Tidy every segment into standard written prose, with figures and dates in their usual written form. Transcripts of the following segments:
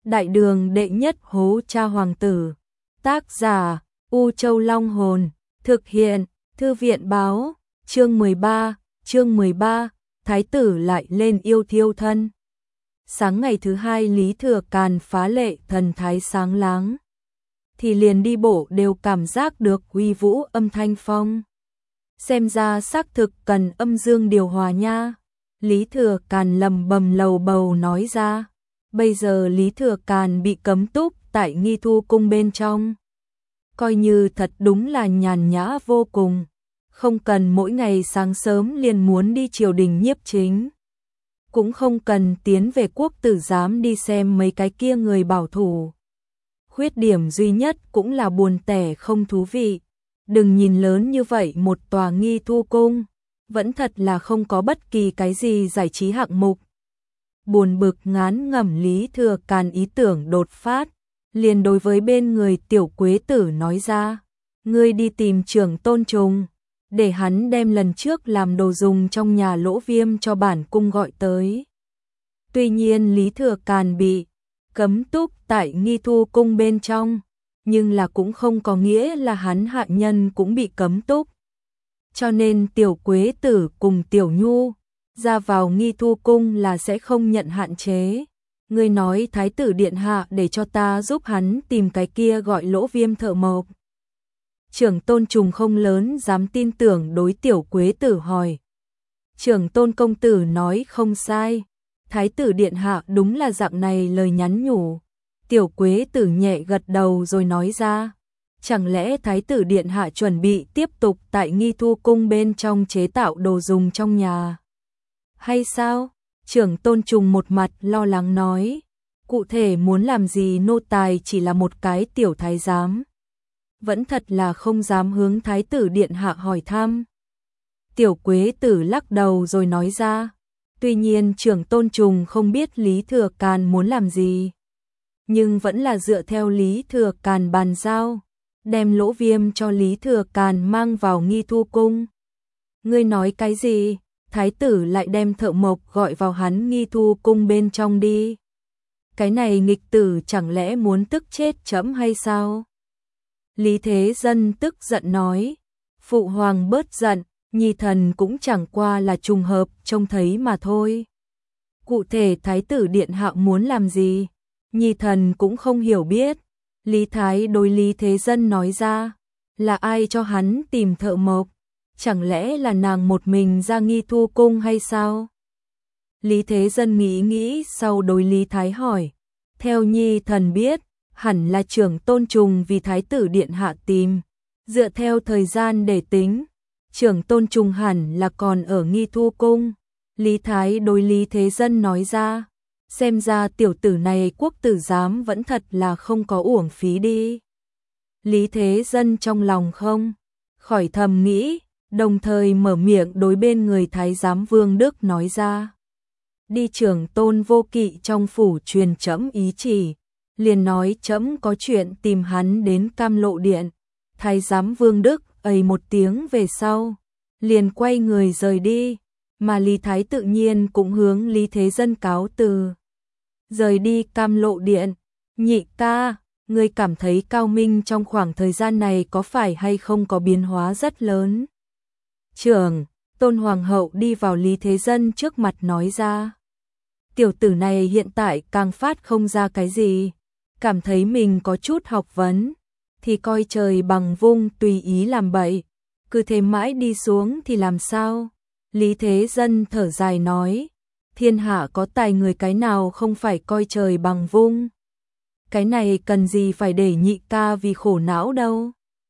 Đại đường đệ nhất hố cha hoàng tử. Tác giả U Châu Long Hồn. Thực hiện Thư viện báo. Chương 13, Thái tử lại lên yêu thiêu thân. Sáng ngày thứ hai Lý Thừa Càn phá lệ thần thái sáng láng. Thì liền đi bộ đều cảm giác được uy vũ âm thanh phong. Xem ra xác thực cần âm dương điều hòa nha. Lý Thừa Càn lầm bầm lầu bầu nói ra. Bây giờ Lý Thừa Càn bị cấm túc tại Nghi Thu Cung bên trong. Coi như thật đúng là nhàn nhã vô cùng. Không cần mỗi ngày sáng sớm liền muốn đi triều đình nhiếp chính. Cũng không cần tiến về quốc tử giám đi xem mấy cái kia người bảo thủ. Khuyết điểm duy nhất cũng là buồn tẻ không thú vị. Đừng nhìn lớn như vậy một tòa Nghi Thu Cung. Vẫn thật là không có bất kỳ cái gì giải trí hạng mục. Buồn bực ngán ngẩm Lý Thừa Càn ý tưởng đột phát. Liền đối với bên người Tiểu Quế Tử nói ra. Ngươi đi tìm Trưởng Tôn Trùng. Để hắn đem lần trước làm đồ dùng trong nhà Lỗ Viêm cho bản cung gọi tới. Tuy nhiên Lý Thừa Càn bị cấm túc tại Nghi Thu Cung bên trong. Nhưng là cũng không có nghĩa là hắn hạ nhân cũng bị cấm túc. Cho nên Tiểu Quế Tử cùng Tiểu Nhu ra vào Nghi Thu Cung là sẽ không nhận hạn chế. Ngươi nói Thái tử điện hạ để cho ta giúp hắn tìm cái kia gọi Lỗ Viêm thợ mộc. Trưởng Tôn Trùng không lớn dám tin tưởng đối Tiểu Quế Tử hỏi. Trưởng Tôn công tử nói không sai. Thái tử điện hạ đúng là dạng này lời nhắn nhủ. Tiểu Quế Tử nhẹ gật đầu rồi nói ra. Chẳng lẽ Thái tử điện hạ chuẩn bị tiếp tục tại Nghi Thu Cung bên trong chế tạo đồ dùng trong nhà? Hay sao? Trưởng Tôn Trùng một mặt lo lắng nói. Cụ thể muốn làm gì nô tài chỉ là một cái tiểu thái giám. Vẫn thật là không dám hướng Thái tử điện hạ hỏi thăm. Tiểu Quế Tử lắc đầu rồi nói ra. Tuy nhiên Trưởng Tôn Trùng không biết Lý Thừa Càn muốn làm gì. Nhưng vẫn là dựa theo Lý Thừa Càn bàn giao. Đem Lỗ Viêm cho Lý Thừa Càn mang vào Nghi Thu Cung. Ngươi nói cái gì? Thái tử lại đem thợ mộc gọi vào hắn Nghi Thu Cung bên trong đi. Cái này nghịch tử chẳng lẽ muốn tức chết trẫm hay sao? Lý Thế Dân tức giận nói. Phụ hoàng bớt giận, nhi thần cũng chẳng qua là trùng hợp trông thấy mà thôi. Cụ thể Thái tử điện hạ muốn làm gì? Nhi thần cũng không hiểu biết. Lý Thái đối Lý Thế Dân nói ra. Là ai cho hắn tìm thợ mộc? Chẳng lẽ là nàng một mình ra Nghi Thu Cung hay sao? Lý Thế Dân nghĩ sau đối Lý Thái hỏi. Theo nhi thần biết, hẳn là Trưởng Tôn Trùng vì Thái tử điện hạ tìm. Dựa theo thời gian để tính, Trưởng Tôn Trùng hẳn là còn ở Nghi Thu Cung. Lý Thái đối Lý Thế Dân nói ra. Xem ra tiểu tử này quốc tử giám vẫn thật là không có uổng phí đi. Lý Thế Dân trong lòng không khỏi thầm nghĩ, đồng thời mở miệng đối bên người Thái giám Vương Đức nói ra. Đi Trưởng Tôn Vô Kỵ trong phủ truyền trẫm ý chỉ, liền nói trẫm có chuyện tìm hắn đến Cam Lộ Điện. Thái giám Vương Đức ầy một tiếng về sau, liền quay người rời đi, mà Lý Thái tự nhiên cũng hướng Lý Thế Dân cáo từ. Rời đi Cam Lộ Điện. Nhị ca, ngươi cảm thấy Cao Minh trong khoảng thời gian này có phải hay không có biến hóa rất lớn? Trưởng Tôn Hoàng hậu đi vào Lý Thế Dân trước mặt nói ra. Tiểu tử này hiện tại càng phát không ra cái gì. Cảm thấy mình có chút học vấn. Thì coi trời bằng vung tùy ý làm bậy. Cứ thế mãi đi xuống thì làm sao? Lý Thế Dân thở dài nói. Thiên hạ có tài người cái nào không phải coi trời bằng vung. Cái này cần gì phải để nhị ca vì khổ não đâu.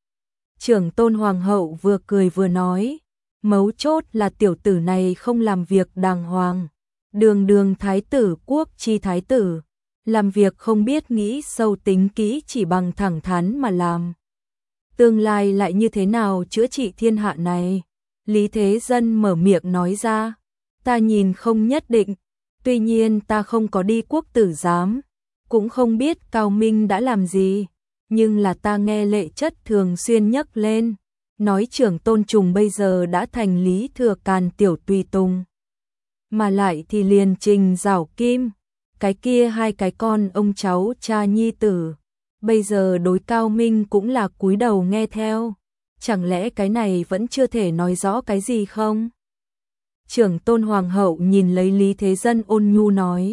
Trưởng Tôn Hoàng hậu vừa cười vừa nói. Mấu chốt là tiểu tử này không làm việc đàng hoàng. Đường thái tử quốc chi thái tử. Làm việc không biết nghĩ sâu tính kỹ chỉ bằng thẳng thắn mà làm. Tương lai lại như thế nào chữa trị thiên hạ này? Lý Thế Dân mở miệng nói ra. Ta nhìn không nhất định. Tuy nhiên ta không có đi quốc tử giám. Cũng không biết Cao Minh đã làm gì. Nhưng là ta nghe Lệ Chất thường xuyên nhắc lên. Nói Trưởng Tôn Trùng bây giờ đã thành Lý Thừa Càn tiểu tùy tùng. Mà lại thì liền Trình Giảo Kim cái kia hai cái con ông cháu cha nhi tử, bây giờ đối Cao Minh cũng là cúi đầu nghe theo, chẳng lẽ cái này vẫn chưa thể nói rõ cái gì không? Trưởng tôn hoàng hậu nhìn lấy Lý Thế Dân ôn nhu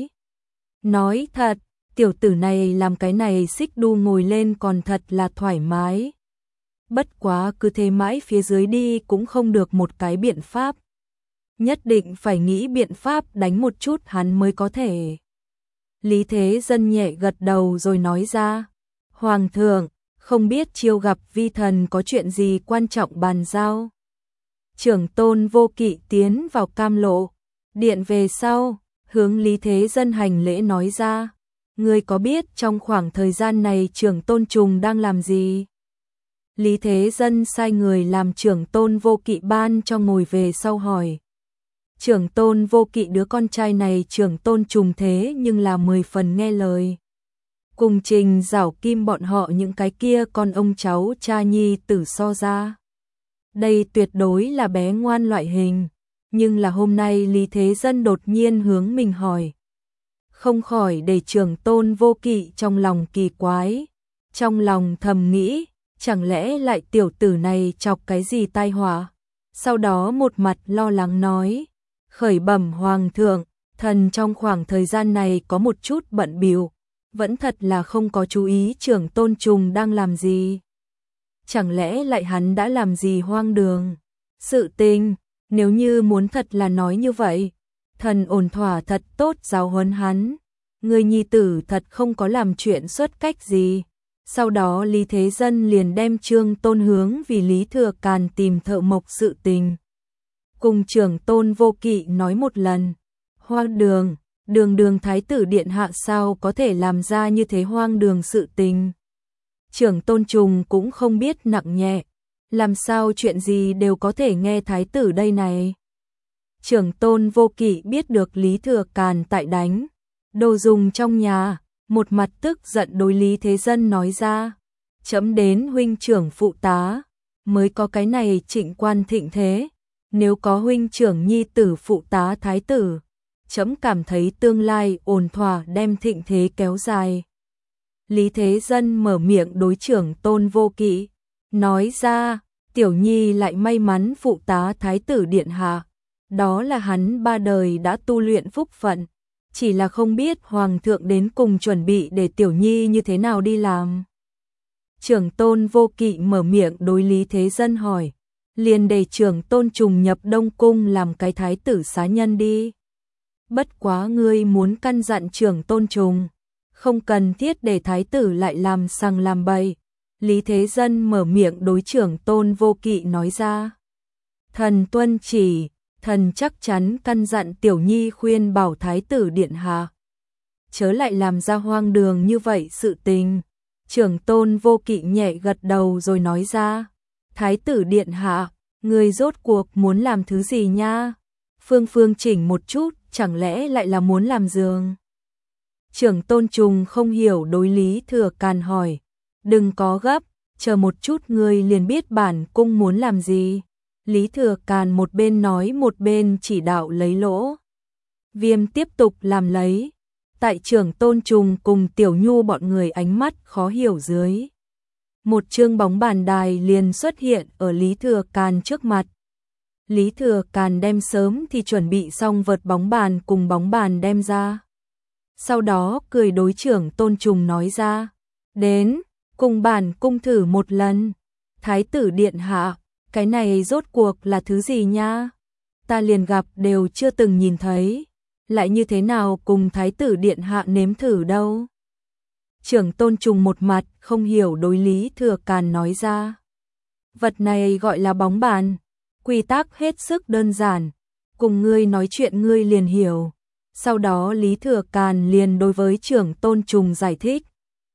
nói thật, tiểu tử này làm cái này xích đu ngồi lên còn thật là thoải mái. Bất quá cứ thế mãi phía dưới đi cũng không được một cái biện pháp. Nhất định phải nghĩ biện pháp đánh một chút hắn mới có thể. Lý Thế Dân nhẹ gật đầu rồi nói ra, Hoàng thượng, không biết chiêu gặp vi thần có chuyện gì quan trọng bàn giao. Trưởng tôn Vô Kỵ tiến vào Cam Lộ điện về sau, hướng Lý Thế Dân hành lễ nói ra, ngươi có biết trong khoảng thời gian này trưởng tôn Trùng đang làm gì? Lý Thế Dân sai người làm trưởng tôn Vô Kỵ ban cho ngồi về sau hỏi. Trưởng tôn Vô Kỵ đứa con trai này trưởng tôn Trùng thế nhưng là 10 phần nghe lời. Cùng Trình Giảo Kim bọn họ những cái kia con ông cháu cha nhi tử so ra. Đây tuyệt đối là bé ngoan loại hình, nhưng là hôm nay Lý Thế Dân đột nhiên hướng mình hỏi. Không khỏi để trưởng tôn Vô Kỵ trong lòng kỳ quái, trong lòng thầm nghĩ, chẳng lẽ lại tiểu tử này chọc cái gì tai họa? Sau đó một mặt lo lắng nói, khởi bẩm Hoàng thượng, thần trong khoảng thời gian này có một chút bận bịu, vẫn thật là không có chú ý trưởng tôn Trùng đang làm gì. Chẳng lẽ lại hắn đã làm gì hoang đường? Sự tình, nếu như muốn thật là nói như vậy, thần ổn thỏa thật tốt giáo huấn hắn. Người nhi tử thật không có làm chuyện xuất cách gì. Sau đó Lý Thế Dân liền đem Trương Tôn hướng vì Lý Thừa Càn tìm thợ mộc sự tình. Cùng trưởng tôn Vô Kỵ nói một lần. Hoang đường, đường thái tử điện hạ sao có thể làm ra như thế hoang đường sự tình. Trưởng tôn Trùng cũng không biết nặng nhẹ, làm sao chuyện gì đều có thể nghe thái tử đây này. Trưởng tôn Vô Kỵ biết được Lý Thừa Càn tại đánh đồ dùng trong nhà, một mặt tức giận đối Lý Thế Dân nói ra, chấm đến huynh trưởng phụ tá, mới có cái này trịnh quan thịnh thế, nếu có huynh trưởng nhi tử phụ tá thái tử, chấm cảm thấy tương lai ổn thỏa đem thịnh thế kéo dài. Lý Thế Dân mở miệng đối trưởng tôn Vô Kỵ, nói ra, tiểu nhi lại may mắn phụ tá thái tử điện hạ, đó là hắn 3 đời đã tu luyện phúc phận, chỉ là không biết Hoàng thượng đến cùng chuẩn bị để tiểu nhi như thế nào đi làm. Trưởng tôn Vô Kỵ mở miệng đối Lý Thế Dân hỏi, liền để trưởng tôn Trùng nhập Đông Cung làm cái thái tử xá nhân đi. Bất quá ngươi muốn căn dặn trưởng tôn Trùng, không cần thiết để thái tử lại làm sằng làm bậy. Lý Thế Dân mở miệng đối trưởng tôn Vô Kỵ nói ra, thần tuân chỉ, thần chắc chắn căn dặn tiểu nhi khuyên bảo thái tử điện hạ, chớ lại làm ra hoang đường như vậy sự tình. Trưởng tôn Vô Kỵ nhẹ gật đầu rồi nói ra, thái tử điện hạ, người rốt cuộc muốn làm thứ gì nha? Phương chỉnh một chút, chẳng lẽ lại là muốn làm giường? Trưởng tôn Trùng không hiểu đối Lý Thừa Càn hỏi, đừng có gấp, chờ một chút ngươi liền biết bản cung muốn làm gì. Lý Thừa Càn một bên nói một bên chỉ đạo lấy Lỗ Viêm tiếp tục làm lấy. Tại trưởng tôn Trùng cùng Tiểu Nhu bọn người ánh mắt khó hiểu dưới, một chương bóng bàn đài liền xuất hiện ở Lý Thừa Càn trước mặt. Lý Thừa Càn đem sớm thì chuẩn bị xong vật bóng bàn cùng bóng bàn đem ra. Sau đó cười đối trưởng tôn Trùng nói ra, đến, cùng bản cung thử một lần. Thái tử điện hạ, cái này rốt cuộc là thứ gì nha? Ta liền gặp đều chưa từng nhìn thấy, lại như thế nào cùng thái tử điện hạ nếm thử đâu? Trưởng tôn Trùng một mặt không hiểu đối Lý Thừa Càn nói ra, vật này gọi là bóng bàn, quy tắc hết sức đơn giản, cùng ngươi nói chuyện ngươi liền hiểu. Sau đó Lý Thừa Càn liền đối với trưởng tôn Trùng giải thích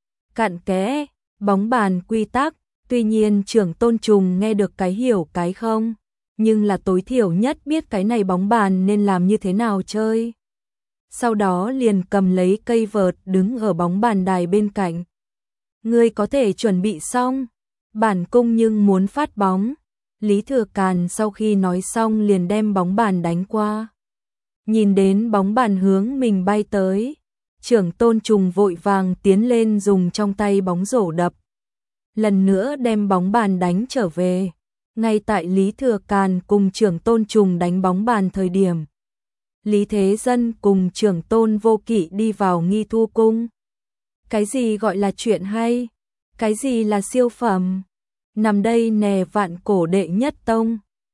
cặn kẽ bóng bàn quy tắc. Tuy nhiên trưởng tôn Trùng nghe được cái hiểu cái không, nhưng là tối thiểu nhất biết cái này bóng bàn nên làm như thế nào chơi. Sau đó liền cầm lấy cây vợt đứng ở bóng bàn đài bên cạnh. Ngươi có thể chuẩn bị xong, bản cung nhưng muốn phát bóng. Lý Thừa Càn sau khi nói xong liền đem bóng bàn đánh qua. Nhìn đến bóng bàn hướng mình bay tới, Trưởng Tôn Trùng vội vàng tiến lên dùng trong tay bóng rổ đập. Lần nữa đem bóng bàn đánh trở về. Ngay tại Lý Thừa Càn cùng Trưởng Tôn Trùng đánh bóng bàn thời điểm, Lý Thế Dân cùng Trưởng Tôn Vô Kỵ đi vào Nghi Thu Cung. Cái gì gọi là chuyện hay? Cái gì là siêu phẩm? Nằm đây nè vạn cổ đệ nhất tông.